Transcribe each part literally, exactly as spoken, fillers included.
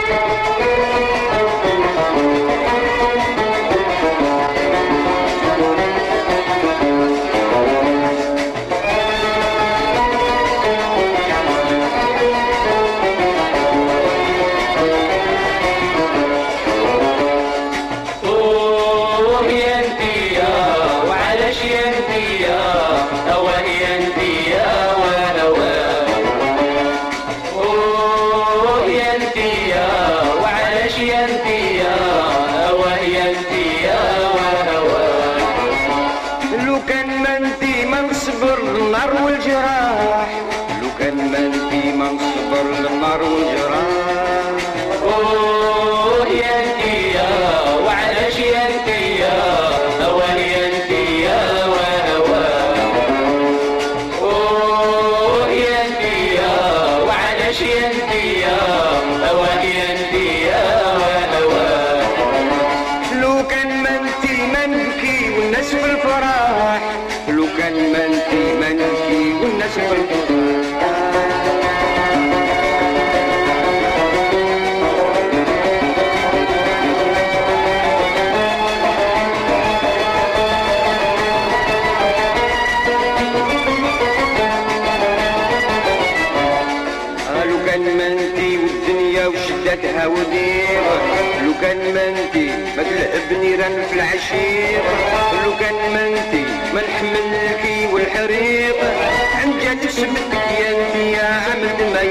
شدتها ودير لو كان منتي ما تلعبني رن في العشير لو كان منتي ما نحملكي والحريق عن جد سمتك يا انتي يا عمد ما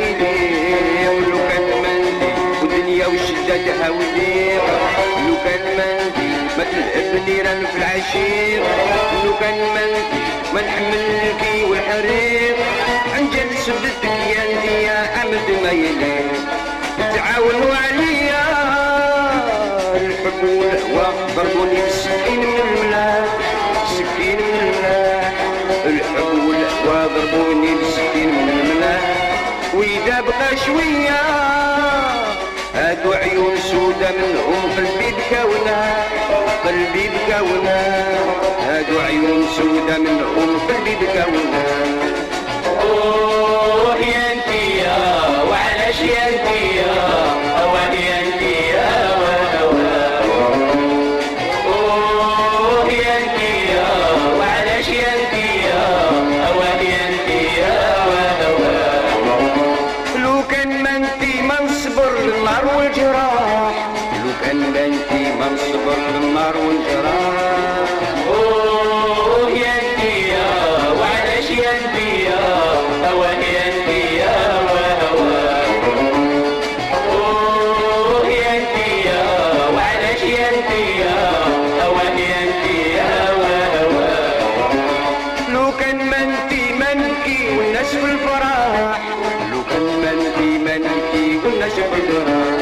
يليق لو كان منتي ودنيا وشدتها ودير لو كان منتي ما تلعبني رن في العشير لو كان منتي ما نحملكي والحريق عن جد سمتك يا انتي يا عمد ما يليق تعاونوا عليا الحب والهوى ضربوني بالسكين من الملاح سكين من الملاح الحب والهوى ضربوني بالسكين من الملاح وإذا بقى شوية هادو عيون سودا منهم قلبي بكاونا قلبي بكاونا هادو عيون سودا منهم قلبي بكاونا اوه يا انتيا وعلاش يا انتيا اواني يا انتيا وهوا اوه يا انتيا وعلاش يا انتيا اواني يا انتيا وهوا لو كان ما انتي ما نصبر للنار والجراح لو كان ما انتي ما نصبر للنار والجراح اوه يا انتيا وعلاش يا انتيا اواني يا انتيا وهوا اوه يا انتيا وعلاش يا انتيا اواني يا انتيا وهوا لو كان ما انتي ما نبكي والناس في الفرح لو كان ما انتي ما نبكي والناس في الفرح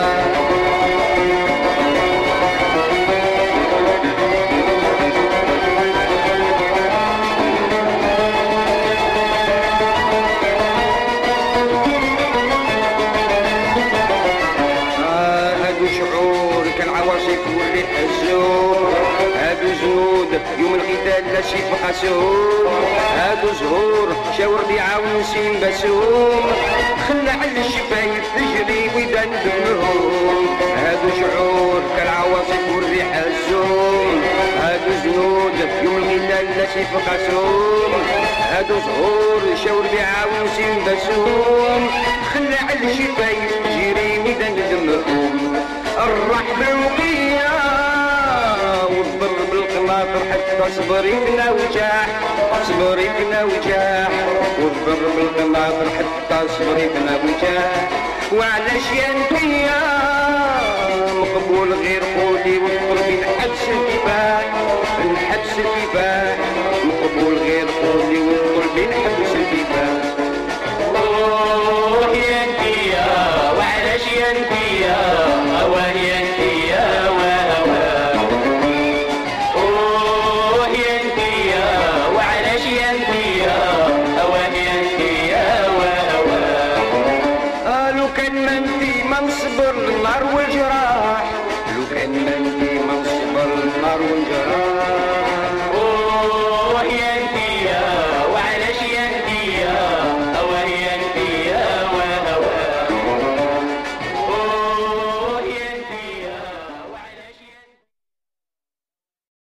هادو جنود يوم القتال لا شي بقاسوم هادو زهور شاور بيعاون نسيم بسوم خلى على الشفايف تجري ويبان دمهم هادو شعور كالعواصف والريح الزوم هادو جنود يوم القتال لا شي بقاسوم هادو زهور شاور بيعاون نسيم بسوم خلى على الشفايف تجري ويبان دمهم الرحب وقيا والضرب بالقناطر حتى صبري بنا وجاح صبري بنا وجاح والضرب بالقناطر حتى صبري بنا وجاح وعلاش يا نبيا مقبول غير قولي وقلبي نحبس الكفاح نحبس الكفاح مقبول غير قولي وقلبي نحبس الكفاح اوه يا انتيا وعلاش يا انتيا اواني يا انتيا وهوا اوه يا انتيا وعلاش يا انتيا اواني يا انتيا وهوا قالوا كان ما انتي ما نصبر النار